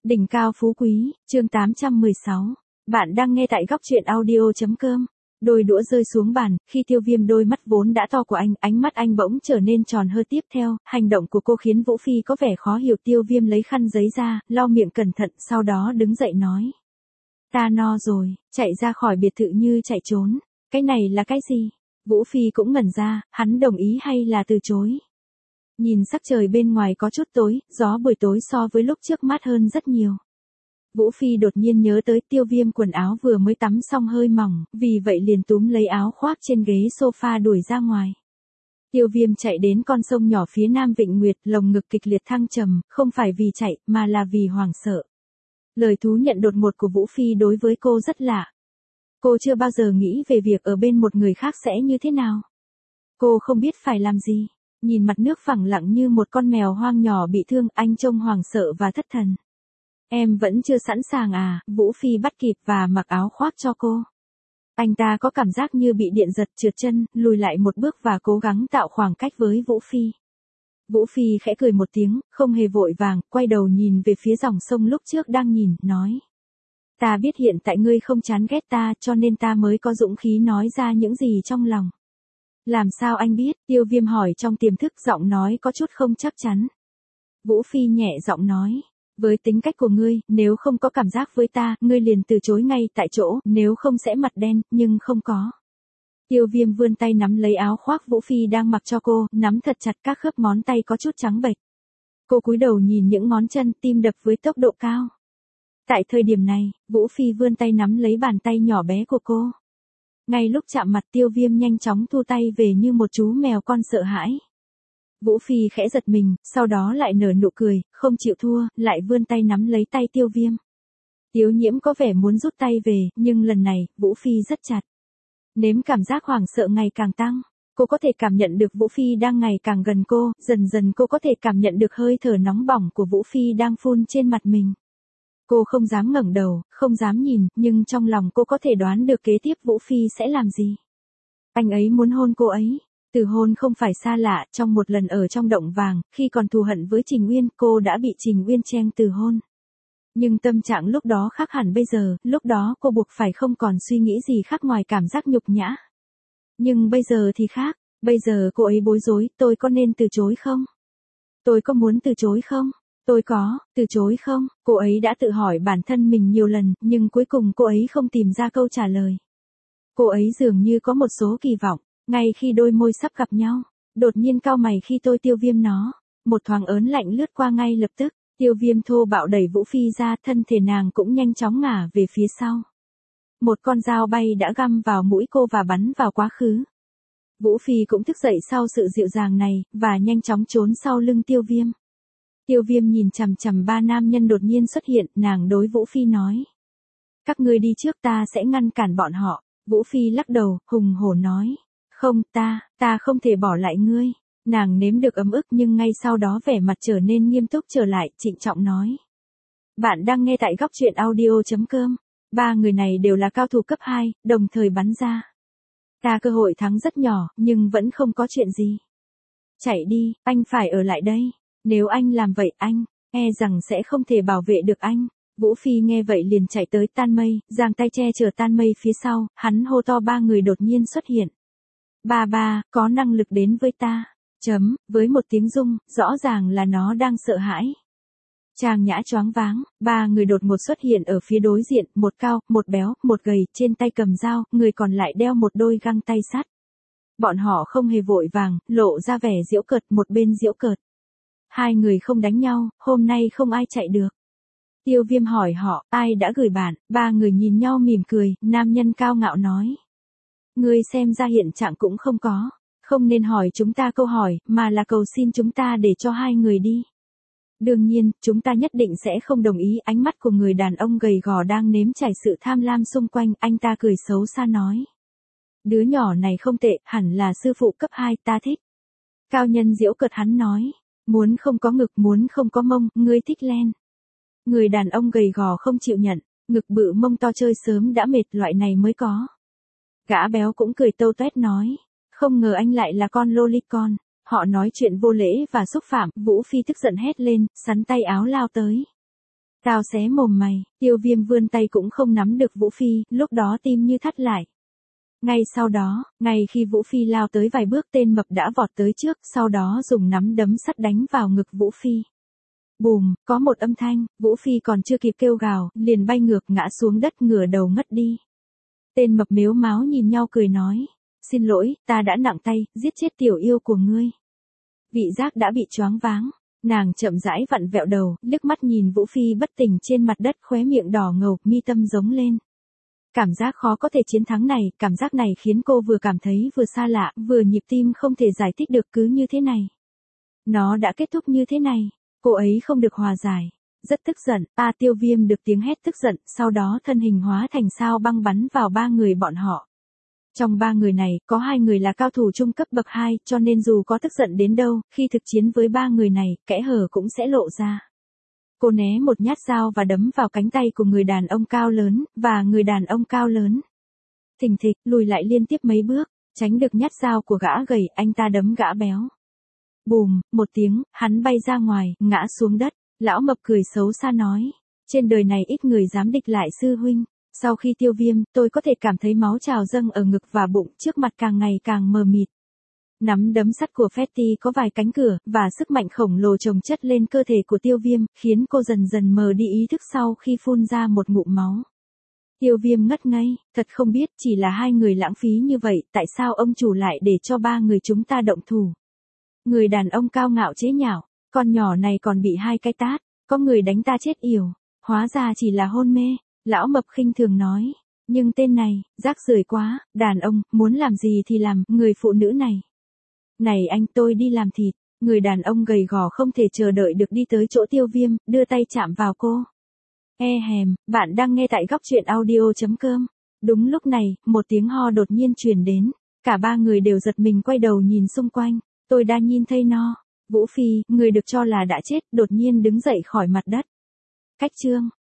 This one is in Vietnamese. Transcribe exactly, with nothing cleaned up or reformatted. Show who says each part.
Speaker 1: Đỉnh cao phú quý, chương tám trăm mười sáu. Bạn đang nghe tại góc truyện audio.com. Đôi đũa rơi xuống bàn, khi Tiêu Viêm đôi mắt vốn đã to của anh, ánh mắt anh bỗng trở nên tròn hơi tiếp theo, hành động của cô khiến Vũ Phi có vẻ khó hiểu. Tiêu Viêm lấy khăn giấy ra, lau miệng cẩn thận, sau đó đứng dậy nói. Ta no rồi, chạy ra khỏi biệt thự như chạy trốn. Cái này là cái gì? Vũ Phi cũng ngẩn ra, hắn đồng ý hay là từ chối? Nhìn sắc trời bên ngoài có chút tối, gió buổi tối so với lúc trước mát hơn rất nhiều. Vũ Phi đột nhiên nhớ tới Tiêu Viêm quần áo vừa mới tắm xong hơi mỏng, vì vậy liền túm lấy áo khoác trên ghế sofa đuổi ra ngoài. Tiêu Viêm chạy đến con sông nhỏ phía nam Vịnh Nguyệt, lồng ngực kịch liệt thăng trầm, không phải vì chạy, mà là vì hoảng sợ. Lời thú nhận đột ngột của Vũ Phi đối với cô rất lạ. Cô chưa bao giờ nghĩ về việc ở bên một người khác sẽ như thế nào. Cô không biết phải làm gì. Nhìn mặt nước phẳng lặng như một con mèo hoang nhỏ bị thương, anh trông hoảng sợ và thất thần. Em vẫn chưa sẵn sàng à? Vũ Phi bắt kịp và mặc áo khoác cho cô. Anh ta có cảm giác như bị điện giật, trượt chân, lùi lại một bước và cố gắng tạo khoảng cách với Vũ Phi. Vũ Phi khẽ cười một tiếng, không hề vội vàng, quay đầu nhìn về phía dòng sông lúc trước đang nhìn, nói. Ta biết hiện tại ngươi không chán ghét ta, cho nên ta mới có dũng khí nói ra những gì trong lòng. Làm sao anh biết? Tiêu Viêm hỏi trong tiềm thức, giọng nói có chút không chắc chắn. Vũ Phi nhẹ giọng nói. Với tính cách của ngươi, nếu không có cảm giác với ta, ngươi liền từ chối ngay tại chỗ, nếu không sẽ mặt đen, nhưng không có. Tiêu Viêm vươn tay nắm lấy áo khoác Vũ Phi đang mặc cho cô, nắm thật chặt, các khớp ngón tay có chút trắng bệch. Cô cúi đầu nhìn những ngón chân, tim đập với tốc độ cao. Tại thời điểm này, Vũ Phi vươn tay nắm lấy bàn tay nhỏ bé của cô. Ngay lúc chạm mặt, Tiêu Viêm nhanh chóng thu tay về như một chú mèo con sợ hãi. Vũ Phi khẽ giật mình, sau đó lại nở nụ cười, không chịu thua, lại vươn tay nắm lấy tay Tiêu Viêm. Tiếu Nhiễm có vẻ muốn rút tay về, nhưng lần này, Vũ Phi rất chặt. Nếm cảm giác hoảng sợ ngày càng tăng. Cô có thể cảm nhận được Vũ Phi đang ngày càng gần cô, dần dần cô có thể cảm nhận được hơi thở nóng bỏng của Vũ Phi đang phun trên mặt mình. Cô không dám ngẩng đầu, không dám nhìn, nhưng trong lòng cô có thể đoán được kế tiếp Vũ Phi sẽ làm gì. Anh ấy muốn hôn cô ấy. Từ hôn không phải xa lạ, trong một lần ở trong động vàng, khi còn thù hận với Trình Uyên, cô đã bị Trình Uyên chen từ hôn. Nhưng tâm trạng lúc đó khác hẳn bây giờ, lúc đó cô buộc phải không còn suy nghĩ gì khác ngoài cảm giác nhục nhã. Nhưng bây giờ thì khác, bây giờ cô ấy bối rối, tôi có nên từ chối không? Tôi có muốn từ chối không? Tôi có, từ chối không? Cô ấy đã tự hỏi bản thân mình nhiều lần, nhưng cuối cùng cô ấy không tìm ra câu trả lời. Cô ấy dường như có một số kỳ vọng, ngay khi đôi môi sắp gặp nhau, đột nhiên cau mày khi tôi Tiêu Viêm nó. Một thoáng ớn lạnh lướt qua ngay lập tức, Tiêu Viêm thô bạo đẩy Vũ Phi ra, thân thể nàng cũng nhanh chóng ngả về phía sau. Một con dao bay đã găm vào mũi cô và bắn vào quá khứ. Vũ Phi cũng thức dậy sau sự dịu dàng này, và nhanh chóng trốn sau lưng Tiêu Viêm. Tiêu Viêm nhìn chằm chằm ba nam nhân đột nhiên xuất hiện, nàng đối Vũ Phi nói. Các ngươi đi trước, ta sẽ ngăn cản bọn họ. Vũ Phi lắc đầu, hùng hổ nói. Không, ta, ta không thể bỏ lại ngươi. Nàng nếm được ấm ức nhưng ngay sau đó vẻ mặt trở nên nghiêm túc trở lại, trịnh trọng nói. Bạn đang nghe tại góc truyện audio.com. Ba người này đều là cao thủ cấp hai, đồng thời bắn ra. Ta cơ hội thắng rất nhỏ, nhưng vẫn không có chuyện gì. Chạy đi, anh phải ở lại đây. Nếu anh làm vậy anh, e rằng sẽ không thể bảo vệ được anh. Vũ Phi nghe vậy liền chạy tới tan mây, giang tay che chở tan mây phía sau, hắn hô to ba người đột nhiên xuất hiện. Ba ba, có năng lực đến với ta. Chấm, với một tiếng rung, rõ ràng là nó đang sợ hãi. Trang Nhã choáng váng, ba người đột ngột xuất hiện ở phía đối diện, một cao, một béo, một gầy, trên tay cầm dao, người còn lại đeo một đôi găng tay sắt. Bọn họ không hề vội vàng, lộ ra vẻ giễu cợt, một bên giễu cợt. Hai người không đánh nhau, hôm nay không ai chạy được. Tiêu Viêm hỏi họ, ai đã gửi bạn? Ba người nhìn nhau mỉm cười, nam nhân cao ngạo nói. Ngươi xem ra hiện trạng cũng không có. Không nên hỏi chúng ta câu hỏi, mà là cầu xin chúng ta để cho hai người đi. Đương nhiên, chúng ta nhất định sẽ không đồng ý. Ánh mắt của người đàn ông gầy gò đang nếm trải sự tham lam xung quanh, anh ta cười xấu xa nói. Đứa nhỏ này không tệ, hẳn là sư phụ cấp hai, ta thích. Cao nhân giễu cợt hắn nói. Muốn không có ngực, muốn không có mông, ngươi thích len. Người đàn ông gầy gò không chịu nhận, ngực bự mông to chơi sớm đã mệt, loại này mới có. Gã béo cũng cười tâu tuét nói. Không ngờ anh lại là con lolicon. Họ nói chuyện vô lễ và xúc phạm, Vũ Phi tức giận hét lên, sắn tay áo lao tới. Tao xé mồm mày, Tiêu Viêm vươn tay cũng không nắm được Vũ Phi, lúc đó tim như thắt lại. Ngay sau đó, ngay khi Vũ Phi lao tới vài bước tên mập đã vọt tới trước, sau đó dùng nắm đấm sắt đánh vào ngực Vũ Phi. Bùm, có một âm thanh, Vũ Phi còn chưa kịp kêu gào, liền bay ngược ngã xuống đất ngửa đầu ngất đi. Tên mập mếu máo nhìn nhau cười nói, xin lỗi, ta đã nặng tay, giết chết tiểu yêu của ngươi. Vị giác đã bị choáng váng, nàng chậm rãi vặn vẹo đầu, liếc mắt nhìn Vũ Phi bất tỉnh trên mặt đất khóe miệng đỏ ngầu, mi tâm giống lên. Cảm giác khó có thể chiến thắng này, cảm giác này khiến cô vừa cảm thấy vừa xa lạ, vừa nhịp tim không thể giải thích được cứ như thế này. Nó đã kết thúc như thế này, cô ấy không được hòa giải. Rất tức giận, a Tiêu Viêm được tiếng hét tức giận, sau đó thân hình hóa thành sao băng bắn vào ba người bọn họ. Trong ba người này, có hai người là cao thủ trung cấp bậc hai, cho nên dù có tức giận đến đâu, khi thực chiến với ba người này, kẽ hở cũng sẽ lộ ra. Cô né một nhát dao và đấm vào cánh tay của người đàn ông cao lớn, và người đàn ông cao lớn. Thình thịch, lùi lại liên tiếp mấy bước, tránh được nhát dao của gã gầy, anh ta đấm gã béo. Bùm, một tiếng, hắn bay ra ngoài, ngã xuống đất. Lão mập cười xấu xa nói, trên đời này ít người dám địch lại sư huynh. Sau khi Tiêu Viêm, tôi có thể cảm thấy máu trào dâng ở ngực và bụng, trước mặt càng ngày càng mờ mịt. Nắm đấm sắt của Fetty có vài cánh cửa, và sức mạnh khổng lồ chồng chất lên cơ thể của Tiêu Viêm, khiến cô dần dần mờ đi ý thức sau khi phun ra một ngụm máu. Tiêu Viêm ngất ngây, thật không biết chỉ là hai người lãng phí như vậy, tại sao ông chủ lại để cho ba người chúng ta động thủ. Người đàn ông cao ngạo chế nhạo, con nhỏ này còn bị hai cái tát, có người đánh ta chết yểu, hóa ra chỉ là hôn mê. Lão mập khinh thường nói, nhưng tên này, rác rưởi quá, đàn ông, muốn làm gì thì làm, người phụ nữ này. Này anh, tôi đi làm thịt. Người đàn ông gầy gò không thể chờ đợi được đi tới chỗ Tiêu Viêm, đưa tay chạm vào cô. E hèm, bạn đang nghe tại góc truyện audio chấm com. Đúng lúc này, một tiếng ho đột nhiên truyền đến, cả ba người đều giật mình quay đầu nhìn xung quanh, tôi đã nhìn thấy no. Vũ Phi, người được cho là đã chết, đột nhiên đứng dậy khỏi mặt đất. Cách chương